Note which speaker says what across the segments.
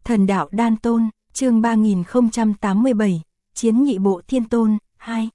Speaker 1: Thần đạo đan tôn, chương 3087, Chiến nhị bộ thiên tôn, 2.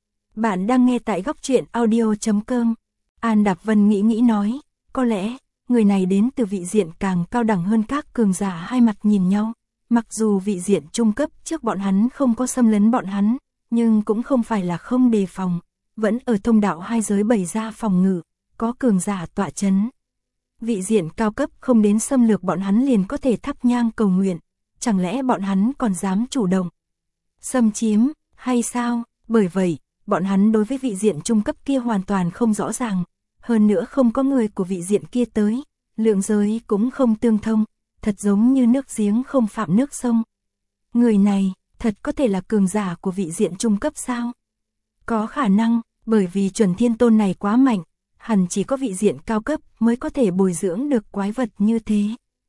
Speaker 1: Bạn đang nghe tại góc truyện audio.com. An Đạp Vân nghĩ nói, có lẽ, người này đến từ vị diện càng cao đẳng hơn các cường giả hai mặt nhìn nhau. Mặc dù vị diện trung cấp trước bọn hắn không có xâm lấn bọn hắn, nhưng cũng không phải là không đề phòng. Vẫn ở thông đạo hai giới bày ra phòng ngự, có cường giả tọa chấn. Vị diện cao cấp không đến xâm lược bọn hắn liền có thể thắp nhang cầu nguyện, chẳng lẽ bọn hắn còn dám chủ động xâm chiếm, hay sao? Bởi vậy, bọn hắn đối với vị diện trung cấp kia hoàn toàn không rõ ràng, hơn nữa không có người của vị diện kia tới, lượng giới cũng không tương thông, thật giống như nước giếng không phạm nước sông. Người này, thật có thể là cường giả của vị diện trung cấp sao? Có khả năng, bởi vì chuẩn thiên tôn này quá mạnh, hẳn chỉ có vị diện cao cấp mới có thể bồi dưỡng được quái vật như thế.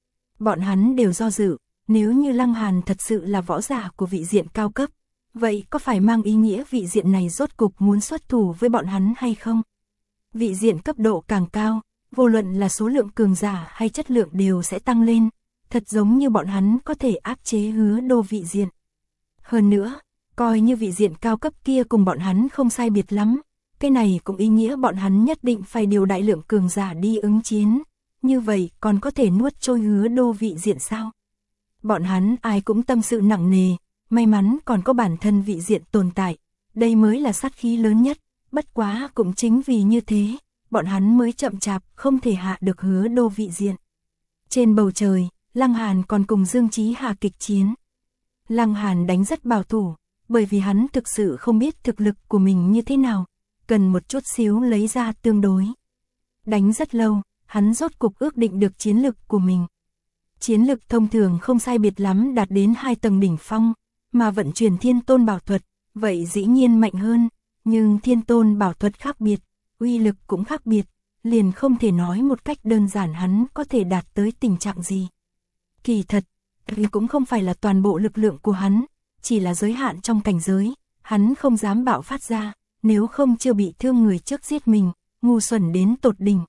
Speaker 1: Bọn hắn đều do dự, nếu như Lăng Hàn thật sự là võ giả của vị diện cao cấp, vậy có phải mang ý nghĩa vị diện này rốt cục muốn xuất thủ với bọn hắn hay không? Vị diện cấp độ càng cao, vô luận là số lượng cường giả hay chất lượng đều sẽ tăng lên, thật giống như bọn hắn có thể áp chế Hứa Đô vị diện. Hơn nữa, coi như vị diện cao cấp kia cùng bọn hắn không sai biệt lắm, cái này cũng ý nghĩa bọn hắn nhất định phải điều đại lượng cường giả đi ứng chiến, như vậy còn có thể nuốt trôi Hứa Đô vị diện sao? Bọn hắn ai cũng tâm sự nặng nề, may mắn còn có bản thân vị diện tồn tại, đây mới là sát khí lớn nhất, bất quá cũng chính vì như thế, bọn hắn mới chậm chạp không thể hạ được Hứa Đô vị diện. Trên bầu trời, Lăng Hàn còn cùng Dương Chí Hà kịch chiến. Lăng Hàn đánh rất bảo thủ, bởi vì hắn thực sự không biết thực lực của mình như thế nào, cần một chút xíu lấy ra tương đối. Đánh rất lâu, hắn rốt cục ước định được chiến lực của mình. Chiến lực thông thường không sai biệt lắm đạt đến 2 tầng đỉnh phong, mà vận chuyển thiên tôn bảo thuật, vậy dĩ nhiên mạnh hơn, nhưng thiên tôn bảo thuật khác biệt, uy lực cũng khác biệt, liền không thể nói một cách đơn giản hắn có thể đạt tới tình trạng gì. Kỳ thật, cũng không phải là toàn bộ lực lượng của hắn, chỉ là giới hạn trong cảnh giới, hắn không dám bạo phát ra, nếu không chưa bị thương người trước giết mình, ngu xuẩn đến tột đỉnh.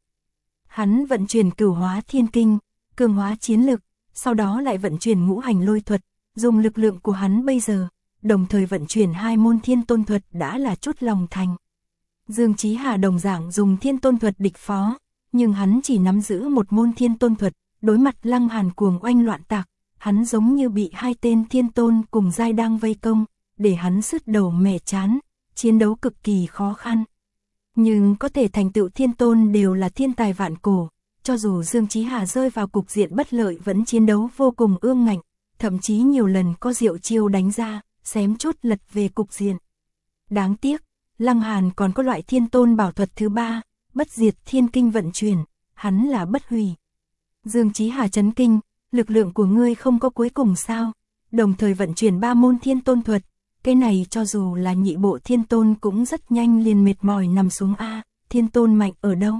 Speaker 1: Hắn vận chuyển cửu hóa thiên kinh, cường hóa chiến lực, sau đó lại vận chuyển ngũ hành lôi thuật, dùng lực lượng của hắn bây giờ, đồng thời vận chuyển 2 môn thiên tôn thuật đã là chút lòng thành. Dương Chí Hà đồng dạng dùng thiên tôn thuật địch phó, nhưng hắn chỉ nắm giữ một môn thiên tôn thuật, đối mặt Lăng Hàn cuồng oanh loạn tạc, hắn giống như bị 2 tên thiên tôn cùng giai đang vây công, để hắn sứt đầu mẻ chán, chiến đấu cực kỳ khó khăn. Nhưng có thể thành tựu thiên tôn đều là thiên tài vạn cổ, cho dù Dương Chí Hà rơi vào cục diện bất lợi vẫn chiến đấu vô cùng ương ngạnh, thậm chí nhiều lần có diệu chiêu đánh ra, xém chút lật về cục diện. Đáng tiếc, Lăng Hàn còn có loại thiên tôn bảo thuật thứ 3, bất diệt thiên kinh vận chuyển, hắn là bất hủy. Dương Chí Hà chấn kinh, lực lượng của ngươi không có cuối cùng sao? Đồng thời vận chuyển 3 môn thiên tôn thuật, cái này cho dù là nhị bộ thiên tôn cũng rất nhanh liền mệt mỏi nằm xuống a, thiên tôn mạnh ở đâu?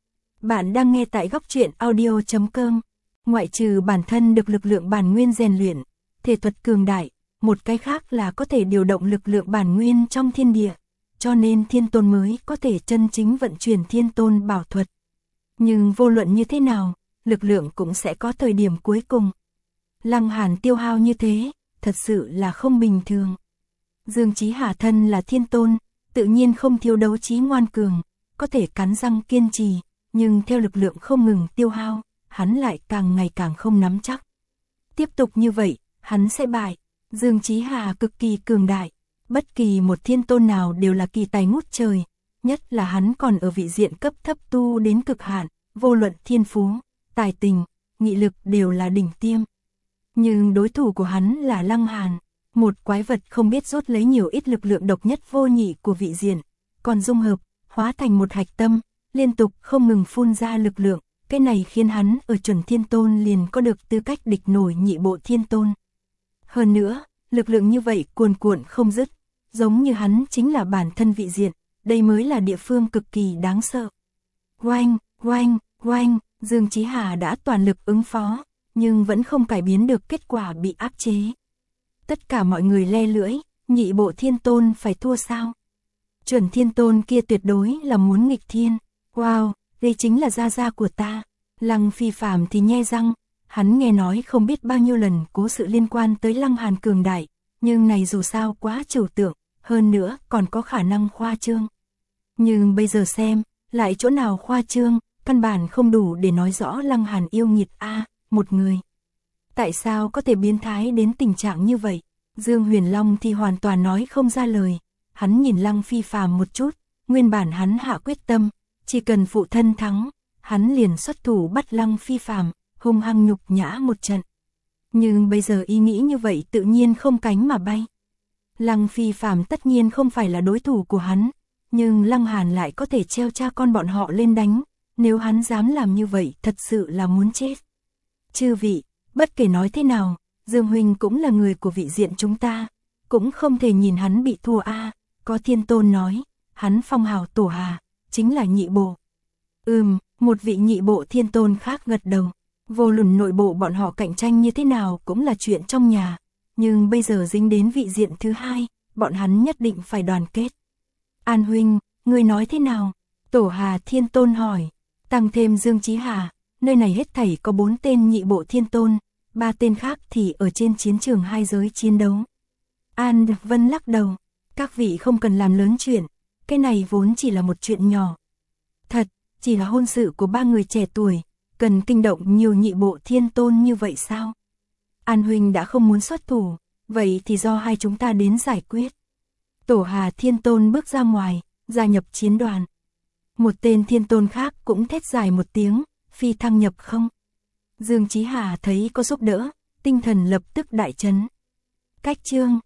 Speaker 1: Bạn đang nghe tại góc truyện audio.com. Ngoại trừ bản thân được lực lượng bản nguyên rèn luyện, thể thuật cường đại, một cái khác là có thể điều động lực lượng bản nguyên trong thiên địa, cho nên thiên tôn mới có thể chân chính vận chuyển thiên tôn bảo thuật. Nhưng vô luận như thế nào, lực lượng cũng sẽ có thời điểm cuối cùng. Lăng Hàn tiêu hao như thế, thật sự là không bình thường. Dương Chí Hà thân là thiên tôn, tự nhiên không thiếu đấu trí ngoan cường, có thể cắn răng kiên trì, nhưng theo lực lượng không ngừng tiêu hao, hắn lại càng ngày càng không nắm chắc. Tiếp tục như vậy, hắn sẽ bại. Dương Chí Hà cực kỳ cường đại, bất kỳ một thiên tôn nào đều là kỳ tài ngút trời, nhất là hắn còn ở vị diện cấp thấp tu đến cực hạn, vô luận thiên phú, tài tình, nghị lực đều là đỉnh tiêm. Nhưng đối thủ của hắn là Lăng Hàn, một quái vật không biết rút lấy nhiều ít lực lượng độc nhất vô nhị của vị diện, còn dung hợp, hóa thành một hạch tâm, liên tục không ngừng phun ra lực lượng, cái này khiến hắn ở chuẩn thiên tôn liền có được tư cách địch nổi nhị bộ thiên tôn. Hơn nữa, lực lượng như vậy cuồn cuộn không dứt, giống như hắn chính là bản thân vị diện, đây mới là địa phương cực kỳ đáng sợ. Oanh, oanh, oanh, Dương Chí Hà đã toàn lực ứng phó, nhưng vẫn không cải biến được kết quả bị áp chế. Tất cả mọi người le lưỡi, nhị bộ thiên tôn phải thua sao? Chuẩn thiên tôn kia tuyệt đối là muốn nghịch thiên. Wow, đây chính là gia gia của ta. Lăng Phi Phàm thì nhe răng, Hắn nghe nói không biết bao nhiêu lần cố sự liên quan tới Lăng Hàn cường đại, nhưng này dù sao quá trừu tượng, hơn nữa còn có khả năng khoa trương. Nhưng bây giờ xem, lại chỗ nào khoa trương, căn bản không đủ để nói rõ Lăng Hàn yêu nghiệt một người. Tại sao có thể biến thái đến tình trạng như vậy? Dương Huyền Long thì hoàn toàn nói không ra lời. Hắn nhìn Lăng Phi Phàm một chút, nguyên bản hắn hạ quyết tâm, chỉ cần phụ thân thắng, hắn liền xuất thủ bắt Lăng Phi Phàm, hung hăng nhục nhã một trận. Nhưng bây giờ ý nghĩ như vậy tự nhiên không cánh mà bay. Lăng Phi Phàm tất nhiên không phải là đối thủ của hắn, nhưng Lăng Hàn lại có thể treo cha con bọn họ lên đánh, nếu hắn dám làm như vậy thật sự là muốn chết. Chư vị, bất kể nói thế nào, Dương Huynh cũng là người của vị diện chúng ta, cũng không thể nhìn hắn bị thua có Thiên Tôn nói, hắn phong hào tổ hà, chính là nhị bộ. Một vị nhị bộ Thiên Tôn khác gật đầu, vô luận nội bộ bọn họ cạnh tranh như thế nào cũng là chuyện trong nhà, nhưng bây giờ dính đến vị diện thứ hai, bọn hắn nhất định phải đoàn kết. An Huynh, người nói thế nào? Tổ Hà Thiên Tôn hỏi, tăng thêm Dương Chí Hà, nơi này hết thảy có 4 tên nhị bộ Thiên Tôn, 3 tên khác thì ở trên chiến trường hai giới chiến đấu. An Vân lắc đầu, các vị không cần làm lớn chuyện, cái này vốn chỉ là một chuyện nhỏ. Thật, chỉ là hôn sự của 3 người trẻ tuổi, cần kinh động nhiều nhị bộ Thiên Tôn như vậy sao? An Huynh đã không muốn xuất thủ, vậy thì do hai chúng ta đến giải quyết. Tổ Hà Thiên Tôn bước ra ngoài, gia nhập chiến đoàn. Một tên Thiên Tôn khác cũng thét dài một tiếng, phi thăng nhập không. Dương Chí Hà thấy có giúp đỡ, tinh thần lập tức đại chấn. Cách chương